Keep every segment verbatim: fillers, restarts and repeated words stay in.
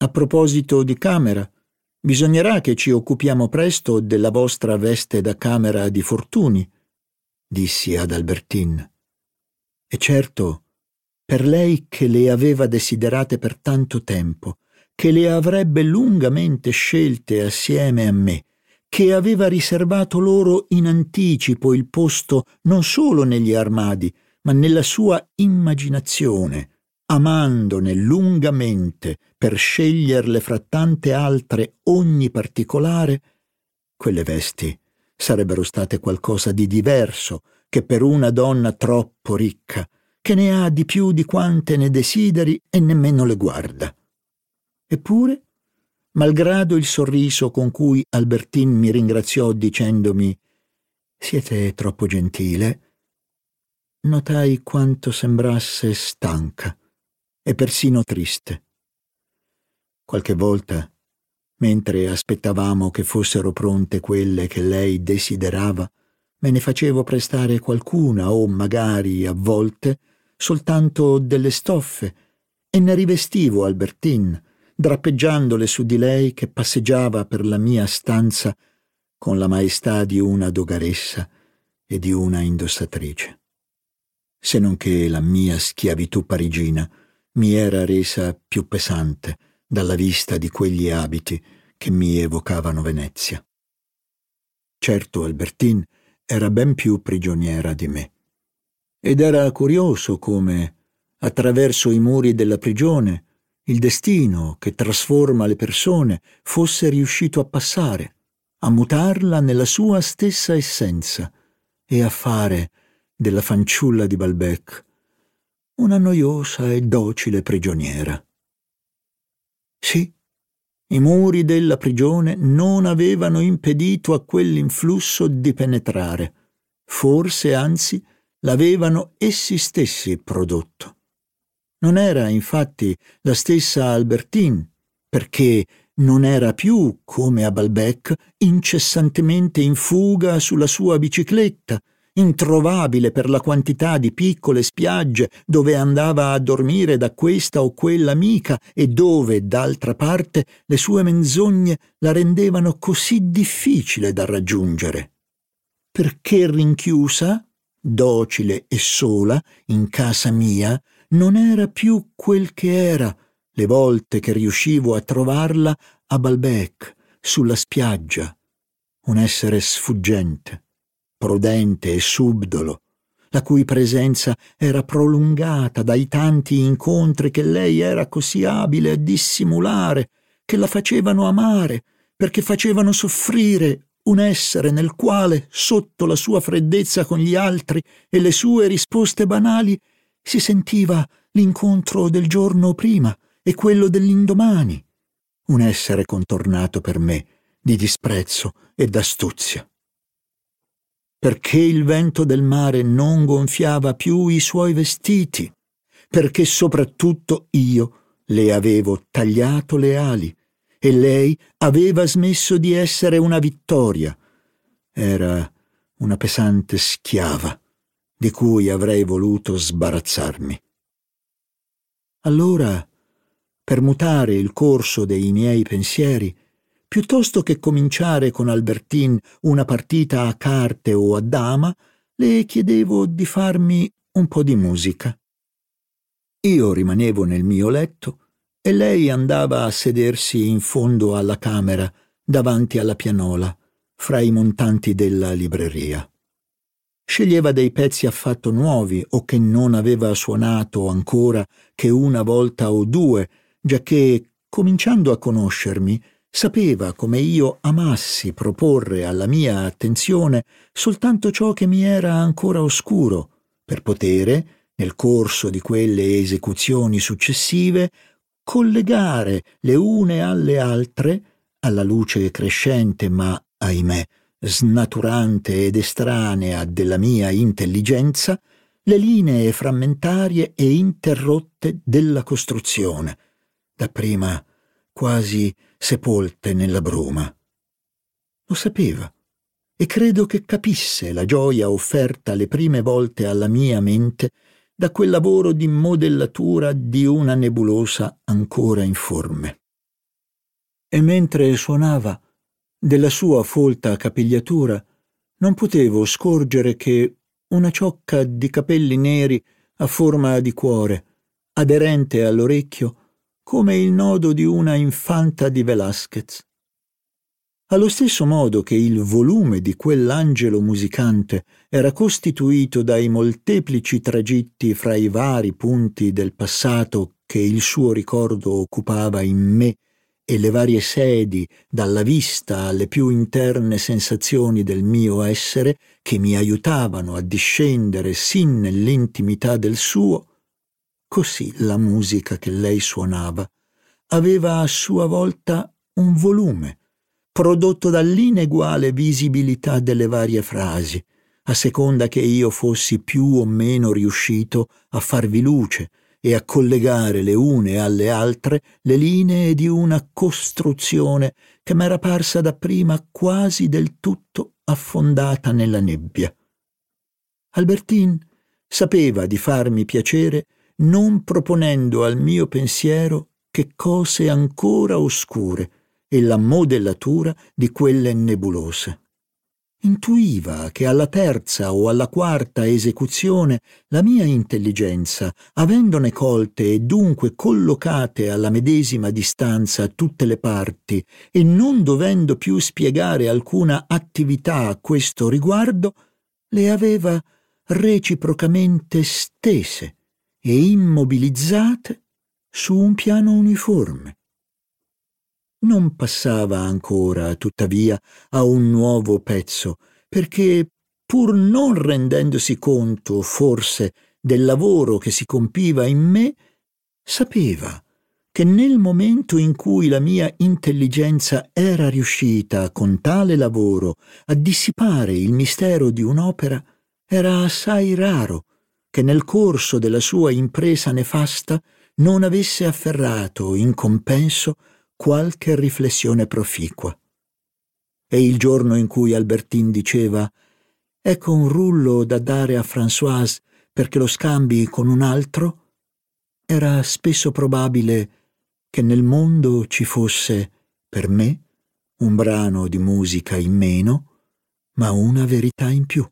A proposito di camera, bisognerà che ci occupiamo presto della vostra veste da camera di fortuni, dissi ad Albertine. E certo, per lei che le aveva desiderate per tanto tempo, che le avrebbe lungamente scelte assieme a me, che aveva riservato loro in anticipo il posto non solo negli armadi, ma nella sua immaginazione, amandone lungamente per sceglierle fra tante altre ogni particolare, quelle vesti sarebbero state qualcosa di diverso che per una donna troppo ricca, che ne ha di più di quante ne desideri e nemmeno le guarda. Eppure, malgrado il sorriso con cui Albertine mi ringraziò dicendomi «Siete troppo gentile», notai quanto sembrasse stanca e persino triste. Qualche volta, mentre aspettavamo che fossero pronte quelle che lei desiderava, me ne facevo prestare qualcuna o magari, a volte, soltanto delle stoffe e ne rivestivo Albertine, drappeggiandole su di lei che passeggiava per la mia stanza con la maestà di una dogaressa e di una indossatrice. Se non che la mia schiavitù parigina mi era resa più pesante dalla vista di quegli abiti che mi evocavano Venezia. Certo, Albertine era ben più prigioniera di me, ed era curioso come, attraverso i muri della prigione, il destino che trasforma le persone fosse riuscito a passare, a mutarla nella sua stessa essenza e a fare della fanciulla di Balbec una noiosa e docile prigioniera. Sì, i muri della prigione non avevano impedito a quell'influsso di penetrare, forse anzi l'avevano essi stessi prodotto. Non era infatti la stessa Albertine, perché non era più, come a Balbec, incessantemente in fuga sulla sua bicicletta, introvabile per la quantità di piccole spiagge dove andava a dormire da questa o quella amica e dove, d'altra parte, le sue menzogne la rendevano così difficile da raggiungere. Perché rinchiusa, docile e sola, in casa mia, non era più quel che era le volte che riuscivo a trovarla a Balbec, sulla spiaggia, un essere sfuggente, prudente e subdolo, la cui presenza era prolungata dai tanti incontri che lei era così abile a dissimulare, che la facevano amare, perché facevano soffrire un essere nel quale, sotto la sua freddezza con gli altri e le sue risposte banali, si sentiva l'incontro del giorno prima e quello dell'indomani, un essere contornato per me di disprezzo e d'astuzia. Perché il vento del mare non gonfiava più i suoi vestiti, perché soprattutto io le avevo tagliato le ali e lei aveva smesso di essere una vittoria, era una pesante schiava di cui avrei voluto sbarazzarmi. Allora, per mutare il corso dei miei pensieri, piuttosto che cominciare con Albertine una partita a carte o a dama, le chiedevo di farmi un po' di musica. Io rimanevo nel mio letto e lei andava a sedersi in fondo alla camera, davanti alla pianola, fra i montanti della libreria. Sceglieva dei pezzi affatto nuovi o che non aveva suonato ancora che una volta o due, giacché, cominciando a conoscermi, sapeva come io amassi proporre alla mia attenzione soltanto ciò che mi era ancora oscuro, per potere, nel corso di quelle esecuzioni successive, collegare le une alle altre, alla luce crescente ma, ahimè, snaturante ed estranea della mia intelligenza, le linee frammentarie e interrotte della costruzione, dapprima quasi sepolte nella bruma. Lo sapeva e credo che capisse la gioia offerta le prime volte alla mia mente da quel lavoro di modellatura di una nebulosa ancora informe. e mentre suonava, della sua folta capigliatura non potevo scorgere che una ciocca di capelli neri a forma di cuore, aderente all'orecchio come il nodo di una infanta di Velázquez. Allo stesso modo che il volume di quell'angelo musicante era costituito dai molteplici tragitti fra i vari punti del passato che il suo ricordo occupava in me e le varie sedi dalla vista alle più interne sensazioni del mio essere che mi aiutavano a discendere sin nell'intimità del suo, così la musica che lei suonava aveva a sua volta un volume, prodotto dall'ineguale visibilità delle varie frasi, a seconda che io fossi più o meno riuscito a farvi luce e a collegare le une alle altre le linee di una costruzione che m'era parsa dapprima quasi del tutto affondata nella nebbia. Albertine sapeva di farmi piacere non proponendo al mio pensiero che cose ancora oscure e la modellatura di quelle nebulose. Intuiva che alla terza o alla quarta esecuzione la mia intelligenza, avendone colte e dunque collocate alla medesima distanza tutte le parti e non dovendo più spiegare alcuna attività a questo riguardo, le aveva reciprocamente stese e immobilizzate su un piano uniforme. Non passava ancora, tuttavia, a un nuovo pezzo, perché, pur non rendendosi conto, forse, del lavoro che si compiva in me, sapeva che nel momento in cui la mia intelligenza era riuscita, con tale lavoro, a dissipare il mistero di un'opera, era assai raro che nel corso della sua impresa nefasta non avesse afferrato, in compenso, qualche riflessione proficua. E il giorno in cui Albertine diceva «Ecco un rullo da dare a Françoise perché lo scambi con un altro», era spesso probabile che nel mondo ci fosse, per me, un brano di musica in meno, ma una verità in più.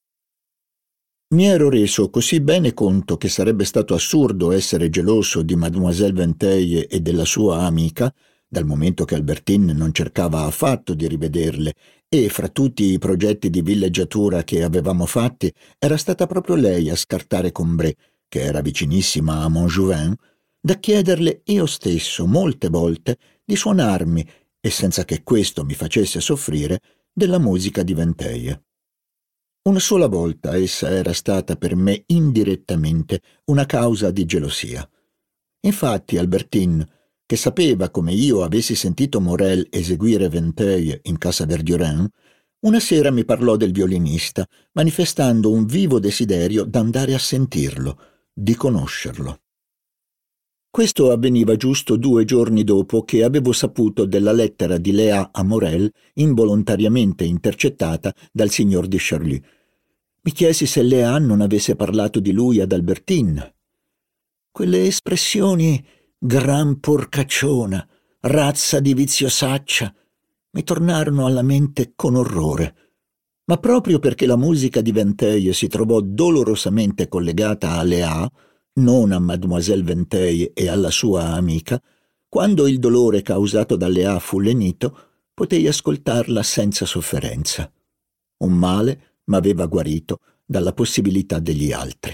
Mi ero reso così bene conto che sarebbe stato assurdo essere geloso di Mademoiselle Vinteuil e della sua amica, dal momento che Albertine non cercava affatto di rivederle, e fra tutti i progetti di villeggiatura che avevamo fatti era stata proprio lei a scartare Combray, che era vicinissima a Montjouvin, da chiederle io stesso molte volte di suonarmi, e senza che questo mi facesse soffrire, della musica di Vinteuil. Una sola volta essa era stata per me indirettamente una causa di gelosia. Infatti Albertine, che sapeva come io avessi sentito Morel eseguire Vinteuil in casa Verdurin, una sera mi parlò del violinista, manifestando un vivo desiderio d'andare a sentirlo, di conoscerlo. Questo avveniva giusto due giorni dopo che avevo saputo della lettera di Léa a Morel, involontariamente intercettata dal signor de Charlie. Mi chiesi se Léa non avesse parlato di lui ad Albertine. Quelle espressioni «gran porcacciona», «razza di viziosaccia», mi tornarono alla mente con orrore. Ma proprio perché la musica di Vinteuil si trovò dolorosamente collegata a Léa, non a Mademoiselle Vinteuil e alla sua amica, quando il dolore causato da Léa fu lenito, potei ascoltarla senza sofferenza. Un male m'aveva guarito dalla possibilità degli altri.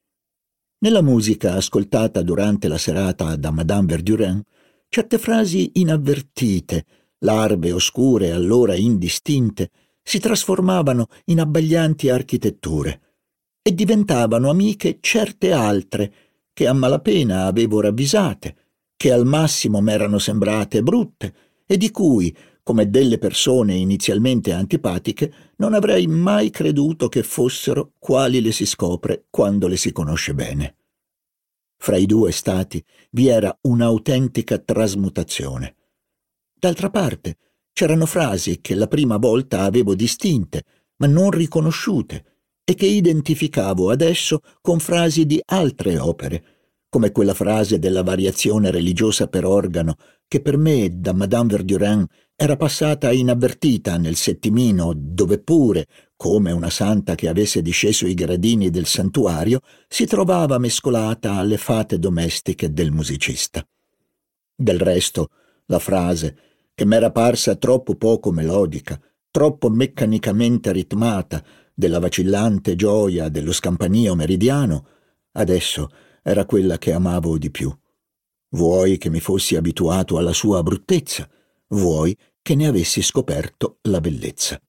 Nella musica ascoltata durante la serata da Madame Verdurin, certe frasi inavvertite, larve oscure allora indistinte, si trasformavano in abbaglianti architetture e diventavano amiche certe altre che a malapena avevo ravvisate, che al massimo m'erano sembrate brutte e di cui, come delle persone inizialmente antipatiche, non avrei mai creduto che fossero quali le si scopre quando le si conosce bene. Fra i due stati vi era un'autentica trasmutazione. D'altra parte, c'erano frasi che la prima volta avevo distinte, ma non riconosciute, e che identificavo adesso con frasi di altre opere, come quella frase della variazione religiosa per organo che per me da Madame Verdurin era passata inavvertita nel settimino, dove pure, come una santa che avesse disceso i gradini del santuario, si trovava mescolata alle fate domestiche del musicista. Del resto, la frase, che m'era parsa troppo poco melodica, troppo meccanicamente ritmata, della vacillante gioia dello scampanio meridiano, adesso era quella che amavo di più. Vuoi che mi fossi abituato alla sua bruttezza, vuoi che ne avessi scoperto la bellezza.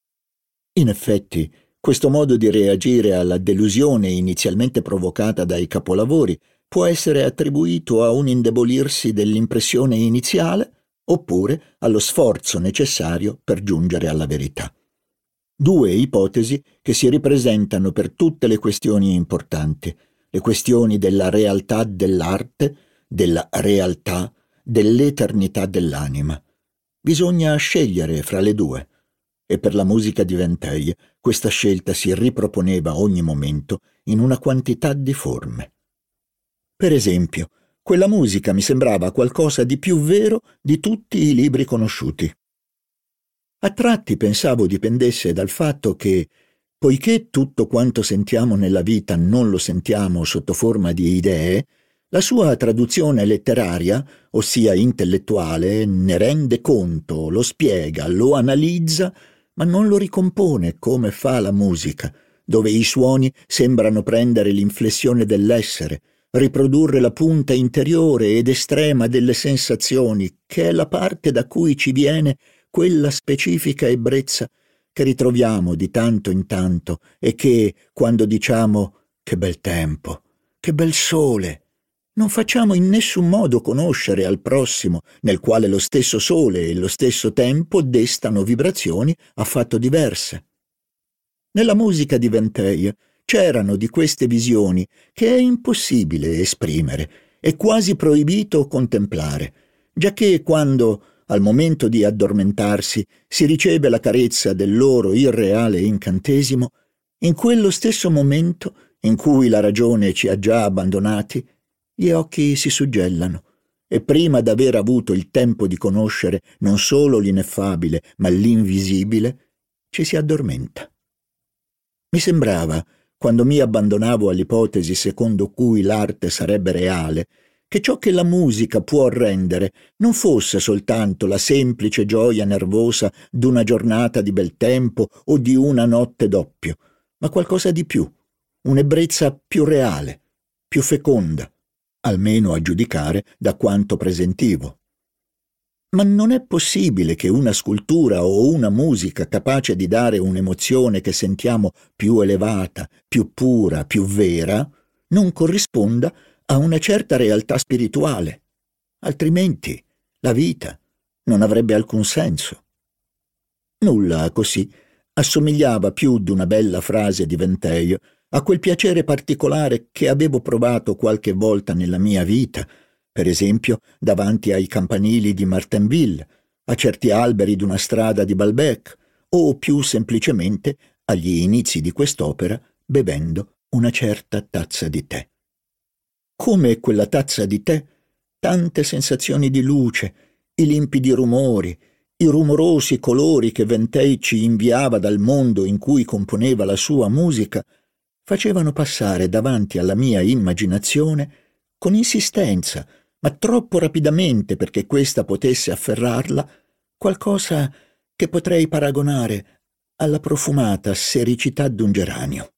In effetti, questo modo di reagire alla delusione inizialmente provocata dai capolavori può essere attribuito a un indebolirsi dell'impressione iniziale oppure allo sforzo necessario per giungere alla verità. Due ipotesi che si ripresentano per tutte le questioni importanti, le questioni della realtà dell'arte, della realtà, dell'eternità dell'anima. Bisogna scegliere fra le due, e per la musica di Vinteuil questa scelta si riproponeva ogni momento in una quantità di forme. Per esempio, quella musica mi sembrava qualcosa di più vero di tutti i libri conosciuti. A tratti pensavo dipendesse dal fatto che, poiché tutto quanto sentiamo nella vita non lo sentiamo sotto forma di idee, la sua traduzione letteraria, ossia intellettuale, ne rende conto, lo spiega, lo analizza, ma non lo ricompone come fa la musica, dove i suoni sembrano prendere l'inflessione dell'essere, riprodurre la punta interiore ed estrema delle sensazioni, che è la parte da cui ci viene quella specifica ebbrezza che ritroviamo di tanto in tanto e che, quando diciamo «che bel tempo, che bel sole», non facciamo in nessun modo conoscere al prossimo, nel quale lo stesso sole e lo stesso tempo destano vibrazioni affatto diverse. Nella musica di Vinteuil c'erano di queste visioni che è impossibile esprimere e quasi proibito contemplare, giacché quando, al momento di addormentarsi, si riceve la carezza del loro irreale incantesimo, in quello stesso momento in cui la ragione ci ha già abbandonati, gli occhi si suggellano e prima d'aver avuto il tempo di conoscere non solo l'ineffabile ma l'invisibile, ci si addormenta. Mi sembrava, quando mi abbandonavo all'ipotesi secondo cui l'arte sarebbe reale, che ciò che la musica può rendere non fosse soltanto la semplice gioia nervosa d'una giornata di bel tempo o di una notte d'oppio, ma qualcosa di più, un'ebbrezza più reale, più feconda, almeno a giudicare da quanto presentivo. Ma non è possibile che una scultura o una musica capace di dare un'emozione che sentiamo più elevata, più pura, più vera, non corrisponda a una certa realtà spirituale. Altrimenti la vita non avrebbe alcun senso. Nulla, così, assomigliava più d'una bella frase di Vinteuil a quel piacere particolare che avevo provato qualche volta nella mia vita, per esempio davanti ai campanili di Martainville, a certi alberi d'una strada di Balbec, o più semplicemente agli inizi di quest'opera bevendo una certa tazza di tè. Come quella tazza di tè, tante sensazioni di luce, i limpidi rumori, i rumorosi colori che Vinteuil ci inviava dal mondo in cui componeva la sua musica, facevano passare davanti alla mia immaginazione, con insistenza, ma troppo rapidamente perché questa potesse afferrarla, qualcosa che potrei paragonare alla profumata sericità d'un geranio.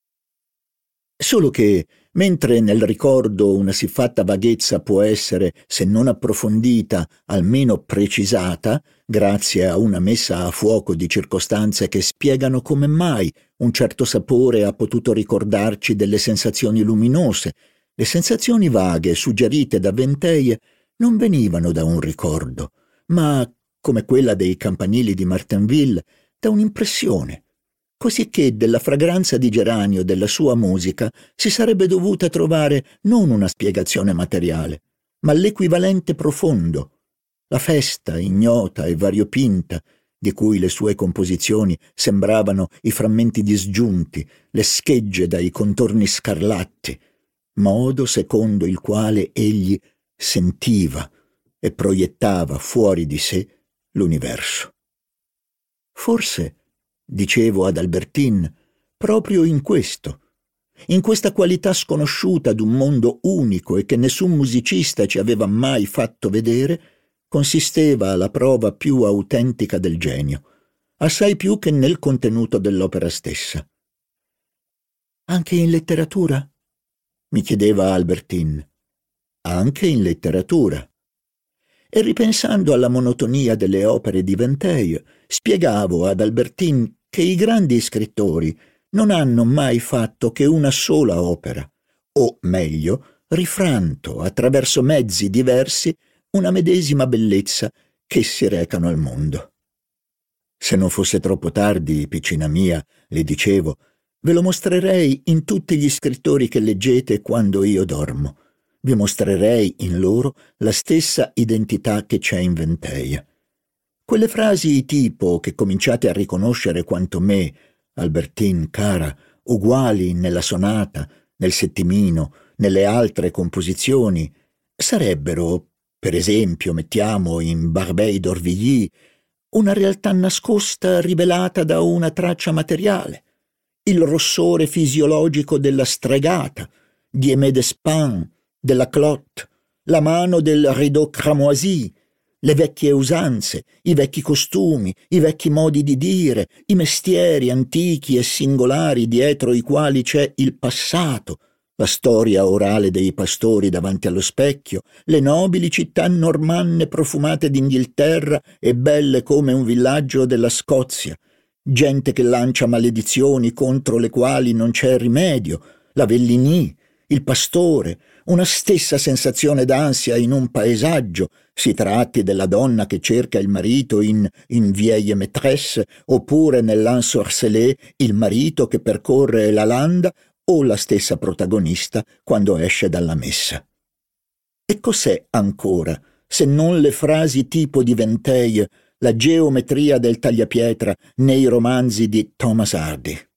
Solo che, mentre nel ricordo una siffatta vaghezza può essere, se non approfondita, almeno precisata, grazie a una messa a fuoco di circostanze che spiegano come mai un certo sapore ha potuto ricordarci delle sensazioni luminose, le sensazioni vaghe suggerite da Vinteuil non venivano da un ricordo, ma, come quella dei campanili di Martainville, da un'impressione, cosicché della fragranza di geranio della sua musica si sarebbe dovuta trovare non una spiegazione materiale, ma l'equivalente profondo, la festa ignota e variopinta di cui le sue composizioni sembravano i frammenti disgiunti, le schegge dai contorni scarlatti, modo secondo il quale egli sentiva e proiettava fuori di sé l'universo. Forse, dicevo ad Albertine, proprio in questo, in questa qualità sconosciuta d'un mondo unico e che nessun musicista ci aveva mai fatto vedere, consisteva la prova più autentica del genio, assai più che nel contenuto dell'opera stessa. «Anche in letteratura?» mi chiedeva Albertine. «Anche in letteratura». E ripensando alla monotonia delle opere di Vinteuil, spiegavo ad Albertine che i grandi scrittori non hanno mai fatto che una sola opera, o meglio, rifranto attraverso mezzi diversi una medesima bellezza che si recano al mondo. Se non fosse troppo tardi, piccina mia, le dicevo, ve lo mostrerei in tutti gli scrittori che leggete quando io dormo. Vi mostrerei in loro la stessa identità che c'è in Vinteuil. Quelle frasi tipo che cominciate a riconoscere quanto me, Albertine cara, uguali nella sonata, nel settimino, nelle altre composizioni, sarebbero, per esempio, mettiamo in Barbey d'Aurevilly, una realtà nascosta rivelata da una traccia materiale, il rossore fisiologico della stregata, di Aimé Despins, della Clotte, la mano del rideau cramoisi, le vecchie usanze, i vecchi costumi, i vecchi modi di dire, i mestieri antichi e singolari dietro i quali c'è il passato, la storia orale dei pastori davanti allo specchio, le nobili città normanne profumate d'Inghilterra e belle come un villaggio della Scozia, gente che lancia maledizioni contro le quali non c'è rimedio, la Velligny, il pastore, una stessa sensazione d'ansia in un paesaggio, si tratti della donna che cerca il marito in Une vieille maîtresse, oppure nell'Ensorcelé il marito che percorre la landa, o la stessa protagonista quando esce dalla messa. E cos'è ancora, se non le frasi tipo di Vinteuil, la geometria del tagliapietra nei romanzi di Thomas Hardy?